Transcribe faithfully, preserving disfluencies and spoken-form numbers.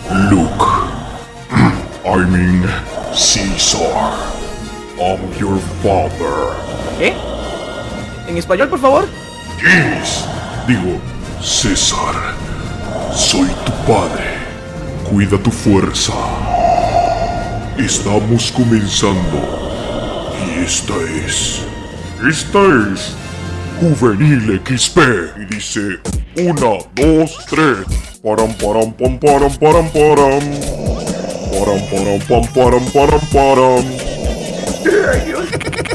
Luke. I mean, Caesar. I'm your father. ¿Qué? ¿En español, por favor? Yes. Digo, César. Soy tu padre. Cuida tu fuerza. Estamos comenzando. Y esta es... Esta es... Juvenil X P. Y dice... Una, dos, tres. Param, param, pam, param, param, param. Param, param, pam, param, param, param.